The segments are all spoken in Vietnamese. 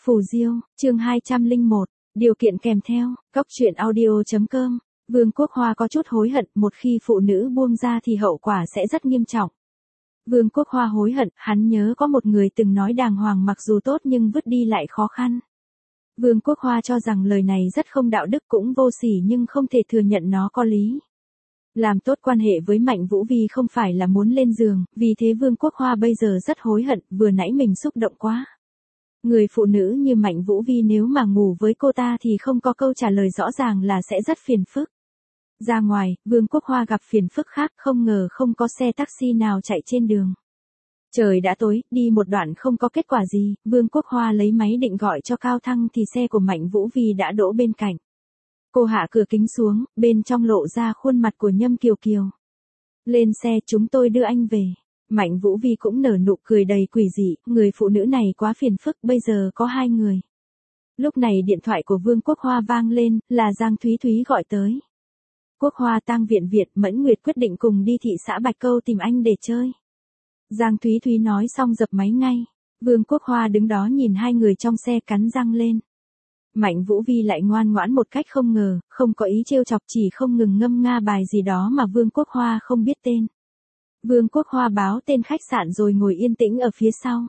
Phù Diêu, chương 201, điều kiện kèm theo, Cóc truyện audio.com. Vương Quốc Hoa có chút hối hận, một khi phụ nữ buông ra thì hậu quả sẽ rất nghiêm trọng. Vương Quốc Hoa hối hận, hắn nhớ có một người từng nói đàng hoàng mặc dù tốt nhưng vứt đi lại khó khăn. Vương Quốc Hoa cho rằng lời này rất không đạo đức cũng vô sỉ nhưng không thể thừa nhận nó có lý. Làm tốt quan hệ với Mạnh Vũ Vi không phải là muốn lên giường, vì thế Vương Quốc Hoa bây giờ rất hối hận, vừa nãy mình xúc động quá. Người phụ nữ như Mạnh Vũ Vi nếu mà ngủ với cô ta thì không có câu trả lời rõ ràng là sẽ rất phiền phức. Ra ngoài, Vương Quốc Hoa gặp phiền phức khác, không ngờ không có xe taxi nào chạy trên đường. Trời đã tối, đi một đoạn không có kết quả gì, Vương Quốc Hoa lấy máy định gọi cho Cao Thăng thì xe của Mạnh Vũ Vi đã đỗ bên cạnh. Cô hạ cửa kính xuống, bên trong lộ ra khuôn mặt của Nhâm Kiều Kiều. Lên xe, chúng tôi đưa anh về. Mạnh Vũ Vi cũng nở nụ cười đầy quỷ dị, người phụ nữ này quá phiền phức, bây giờ có hai người. Lúc này điện thoại của Vương Quốc Hoa vang lên, là Giang Thúy Thúy gọi tới. Quốc Hoa tang viện Việt Mẫn Nguyệt quyết định cùng đi thị xã Bạch Câu tìm anh để chơi. Giang Thúy Thúy nói xong dập máy ngay. Vương Quốc Hoa đứng đó nhìn hai người trong xe cắn răng lên. Mạnh Vũ Vi lại ngoan ngoãn một cách không ngờ, không có ý trêu chọc chỉ không ngừng ngâm nga bài gì đó mà Vương Quốc Hoa không biết tên. Vương Quốc Hoa báo tên khách sạn rồi ngồi yên tĩnh ở phía sau.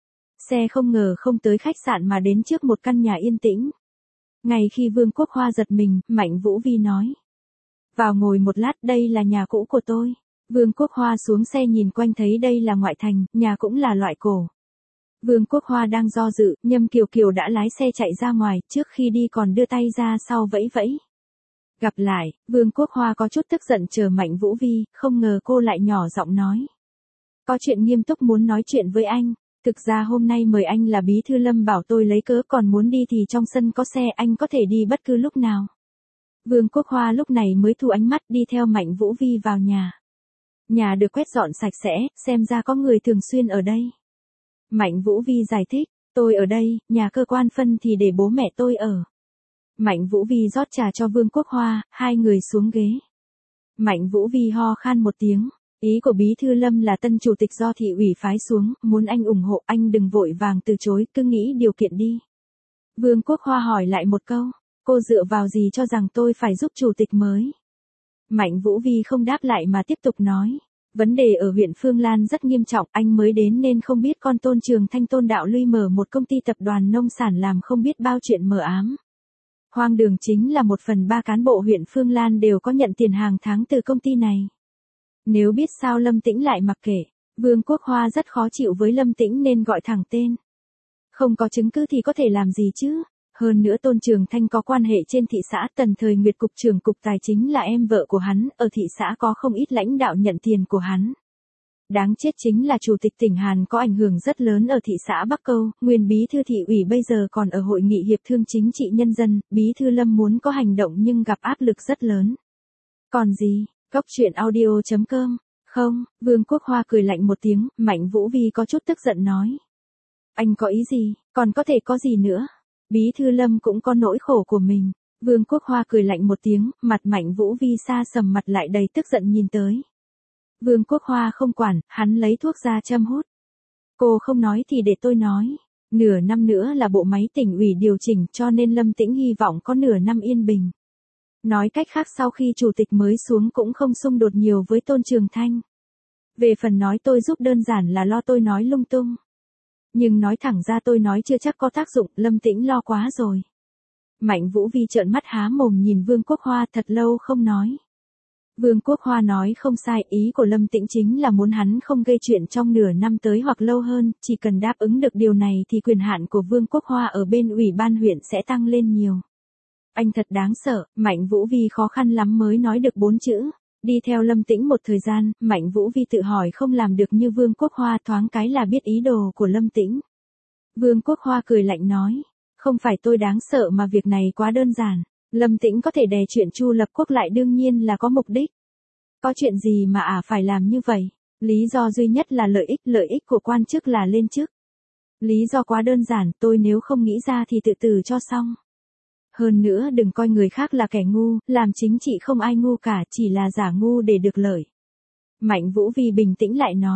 Xe không ngờ không tới khách sạn mà đến trước một căn nhà yên tĩnh. Ngay khi Vương Quốc Hoa giật mình, Mạnh Vũ Vi nói. Vào ngồi một lát, đây là nhà cũ của tôi. Vương Quốc Hoa xuống xe nhìn quanh thấy đây là ngoại thành, nhà cũng là loại cổ. Vương Quốc Hoa đang do dự, Nhâm Kiều Kiều đã lái xe chạy ra ngoài, trước khi đi còn đưa tay ra sau vẫy vẫy. Gặp lại, Vương Quốc Hoa có chút tức giận chờ Mạnh Vũ Vi, không ngờ cô lại nhỏ giọng nói. Có chuyện nghiêm túc muốn nói chuyện với anh, thực ra hôm nay mời anh là Bí Thư Lâm bảo tôi lấy cớ còn muốn đi thì trong sân có xe anh có thể đi bất cứ lúc nào. Vương Quốc Hoa lúc này mới thu ánh mắt đi theo Mạnh Vũ Vi vào nhà. Nhà được quét dọn sạch sẽ, xem ra có người thường xuyên ở đây. Mạnh Vũ Vi giải thích, tôi ở đây, nhà cơ quan phân thì để bố mẹ tôi ở. Mạnh Vũ Vi rót trà cho Vương Quốc Hoa, hai người xuống ghế. Mạnh Vũ Vi ho khan một tiếng, ý của Bí Thư Lâm là tân chủ tịch do thị ủy phái xuống, muốn anh ủng hộ anh đừng vội vàng từ chối, cứ nghĩ điều kiện đi. Vương Quốc Hoa hỏi lại một câu, cô dựa vào gì cho rằng tôi phải giúp chủ tịch mới? Mạnh Vũ Vi không đáp lại mà tiếp tục nói. Vấn đề ở huyện Phương Lan rất nghiêm trọng, anh mới đến nên không biết con Tôn Trường Thanh Tôn Đạo Luy mở một công ty tập đoàn nông sản làm không biết bao chuyện mờ ám. Hoang đường chính là 1/3 cán bộ huyện Phương Lan đều có nhận tiền hàng tháng từ công ty này. Nếu biết sao Lâm Tĩnh lại mặc kệ, Vương Quốc Hoa rất khó chịu với Lâm Tĩnh nên gọi thẳng tên. Không có chứng cứ thì có thể làm gì chứ? Hơn nữa Tôn Trường Thanh có quan hệ trên thị xã, Tần Thời Nguyệt cục trưởng cục tài chính là em vợ của hắn, ở thị xã có không ít lãnh đạo nhận tiền của hắn. Đáng chết chính là chủ tịch tỉnh Hàn có ảnh hưởng rất lớn ở thị xã Bắc Câu, nguyên bí thư thị ủy bây giờ còn ở hội nghị hiệp thương chính trị nhân dân, Bí Thư Lâm muốn có hành động nhưng gặp áp lực rất lớn. Còn gì, Cóc truyện audio.com, không, Vương Quốc Hoa cười lạnh một tiếng, Mạnh Vũ Vi có chút tức giận nói. Anh có ý gì, còn có thể có gì nữa? Bí Thư Lâm cũng có nỗi khổ của mình. Vương Quốc Hoa cười lạnh một tiếng, mặt Mạnh Vũ Vi xa sầm mặt lại đầy tức giận nhìn tới. Vương Quốc Hoa không quản, hắn lấy thuốc ra châm hút. Cô không nói thì để tôi nói. Nửa năm nữa là bộ máy tỉnh ủy điều chỉnh cho nên Lâm Tĩnh hy vọng có nửa năm yên bình. Nói cách khác sau khi chủ tịch mới xuống cũng không xung đột nhiều với Tôn Trường Thanh. Về phần nói tôi giúp đơn giản là lo tôi nói lung tung. Nhưng nói thẳng ra tôi nói chưa chắc có tác dụng, Lâm Tĩnh lo quá rồi. Mạnh Vũ Vi trợn mắt há mồm nhìn Vương Quốc Hoa thật lâu không nói. Vương Quốc Hoa nói không sai, ý của Lâm Tĩnh chính là muốn hắn không gây chuyện trong nửa năm tới hoặc lâu hơn, chỉ cần đáp ứng được điều này thì quyền hạn của Vương Quốc Hoa ở bên ủy ban huyện sẽ tăng lên nhiều. Anh thật đáng sợ, Mạnh Vũ Vi khó khăn lắm mới nói được 4 chữ. Đi theo Lâm Tĩnh một thời gian, Mạnh Vũ Vi tự hỏi không làm được như Vương Quốc Hoa thoáng cái là biết ý đồ của Lâm Tĩnh. Vương Quốc Hoa cười lạnh nói, không phải tôi đáng sợ mà việc này quá đơn giản. Lâm Tĩnh có thể đè chuyện Chu Lập Quốc lại đương nhiên là có mục đích. Có chuyện gì mà phải làm như vậy? Lý do duy nhất là lợi ích của quan chức là lên chức. Lý do quá đơn giản, tôi nếu không nghĩ ra thì tự tử cho xong. Hơn nữa đừng coi người khác là kẻ ngu, làm chính trị không ai ngu cả, chỉ là giả ngu để được lợi. Mạnh Vũ Vi bình tĩnh lại nói,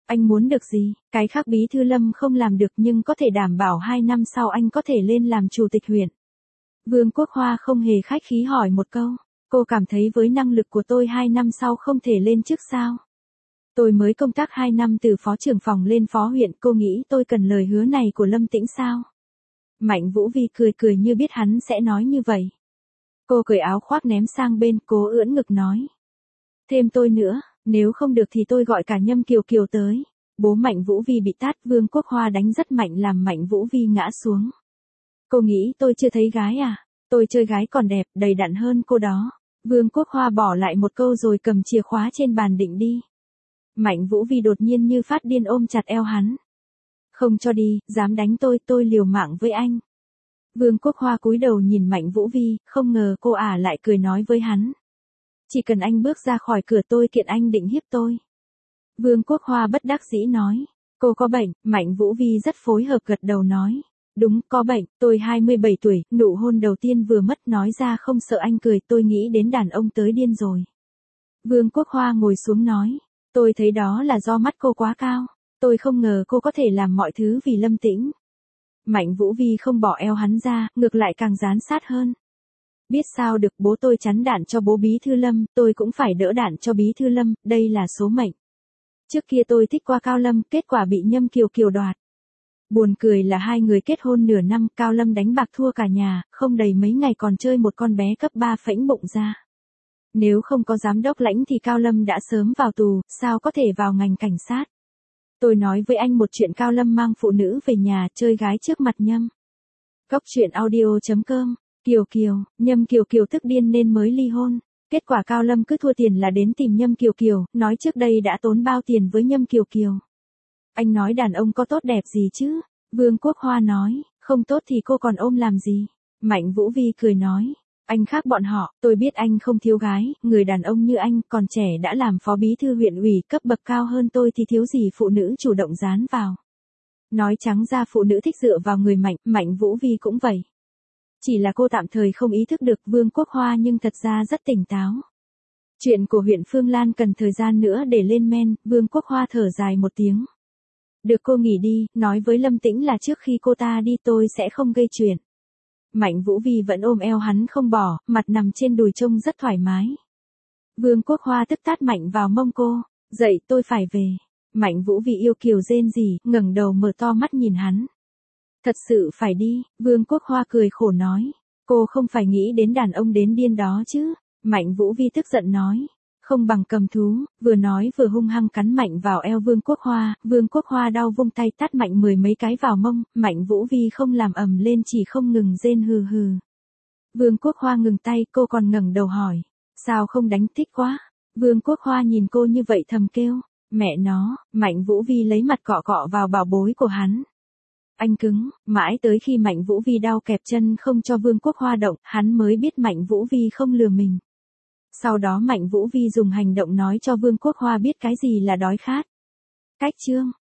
Anh muốn được gì? Cái khác Bí thư Lâm không làm được nhưng có thể đảm bảo 2 năm sau anh có thể lên làm chủ tịch huyện. Vương Quốc Hoa không hề khách khí hỏi một câu. Cô cảm thấy với năng lực của tôi 2 năm sau không thể lên chức sao? Tôi mới công tác 2 năm từ phó trưởng phòng lên phó huyện, cô nghĩ tôi cần lời hứa này của Lâm Tĩnh sao? Mạnh Vũ Vi cười cười như biết hắn sẽ nói như vậy. Cô cởi áo khoác ném sang bên, cố ưỡn ngực nói. Thêm tôi nữa, nếu không được thì tôi gọi cả Nhâm Kiều Kiều tới. Bố Mạnh Vũ Vi bị tát, Vương Quốc Hoa đánh rất mạnh làm Mạnh Vũ Vi ngã xuống. Cô nghĩ tôi chưa thấy gái à? Tôi chơi gái còn đẹp, đầy đặn hơn cô đó. Vương Quốc Hoa bỏ lại một câu rồi cầm chìa khóa trên bàn định đi. Mạnh Vũ Vi đột nhiên như phát điên ôm chặt eo hắn. Không cho đi, dám đánh tôi liều mạng với anh. Vương Quốc Hoa cúi đầu nhìn Mạnh Vũ Vi, không ngờ cô ả lại cười nói với hắn. Chỉ cần anh bước ra khỏi cửa tôi kiện anh định hiếp tôi. Vương Quốc Hoa bất đắc dĩ nói. Cô có bệnh, Mạnh Vũ Vi rất phối hợp gật đầu nói. Đúng, có bệnh, tôi 27 tuổi, nụ hôn đầu tiên vừa mất nói ra không sợ anh cười, tôi nghĩ đến đàn ông tới điên rồi. Vương Quốc Hoa ngồi xuống nói. Tôi thấy đó là do mắt cô quá cao. Tôi không ngờ cô có thể làm mọi thứ vì Lâm Tĩnh. Mạnh Vũ Vi không bỏ eo hắn ra, ngược lại càng dán sát hơn. Biết sao được, bố tôi chắn đạn cho bố Bí thư Lâm, tôi cũng phải đỡ đạn cho Bí thư Lâm, đây là số mệnh. Trước kia tôi thích qua Cao Lâm, kết quả bị Nhâm Kiều Kiều đoạt. Buồn cười là hai người kết hôn nửa năm, Cao Lâm đánh bạc thua cả nhà, không đầy mấy ngày còn chơi một con bé cấp 3 phễnh bụng ra. Nếu không có giám đốc Lãnh thì Cao Lâm đã sớm vào tù, sao có thể vào ngành cảnh sát. Tôi nói với anh một chuyện, Cao Lâm mang phụ nữ về nhà chơi gái trước mặt Nhâm. Cóc truyện audio.com. Kiều Kiều, Nhâm Kiều Kiều tức điên nên mới ly hôn. Kết quả Cao Lâm cứ thua tiền là đến tìm Nhâm Kiều Kiều, nói trước đây đã tốn bao tiền với Nhâm Kiều Kiều. Anh nói đàn ông có tốt đẹp gì chứ? Vương Quốc Hoa nói, không tốt thì cô còn ôm làm gì? Mạnh Vũ Vi cười nói, anh khác bọn họ, tôi biết anh không thiếu gái, người đàn ông như anh còn trẻ đã làm phó bí thư huyện ủy, cấp bậc cao hơn tôi thì thiếu gì phụ nữ chủ động dán vào. Nói trắng ra phụ nữ thích dựa vào người mạnh, Mạnh Vũ Vi cũng vậy. Chỉ là cô tạm thời không ý thức được Vương Quốc Hoa nhưng thật ra rất tỉnh táo. Chuyện của huyện Phương Lan cần thời gian nữa để lên men, Vương Quốc Hoa thở dài một tiếng. Được, cô nghỉ đi, nói với Lâm Tĩnh là trước khi cô ta đi tôi sẽ không gây chuyện. Mạnh Vũ Vi vẫn ôm eo hắn không bỏ, mặt nằm trên đùi trông rất thoải mái. Vương Quốc Hoa tức tát mạnh vào mông cô, dậy tôi phải về. Mạnh Vũ Vi yêu kiều rên rỉ, ngẩng đầu mở to mắt nhìn hắn. Thật sự phải đi, Vương Quốc Hoa cười khổ nói. Cô không phải nghĩ đến đàn ông đến điên đó chứ. Mạnh Vũ Vi tức giận nói. Không bằng cầm thú, vừa nói vừa hung hăng cắn mạnh vào eo Vương Quốc Hoa. Vương Quốc Hoa đau vung tay tát mạnh 10 mấy cái vào mông. Mạnh Vũ Vi không làm ầm lên chỉ không ngừng rên hừ hừ. Vương Quốc Hoa ngừng tay, cô còn ngẩng đầu hỏi. Sao không đánh, thích quá. Vương Quốc Hoa nhìn cô như vậy thầm kêu. Mẹ nó, Mạnh Vũ Vi lấy mặt cọ cọ vào bảo bối của hắn. Anh cứng, mãi tới khi Mạnh Vũ Vi đau kẹp chân không cho Vương Quốc Hoa động, hắn mới biết Mạnh Vũ Vi không lừa mình. Sau đó Mạnh Vũ Vi dùng hành động nói cho Vương Quốc Hoa biết cái gì là đói khát. Cách chương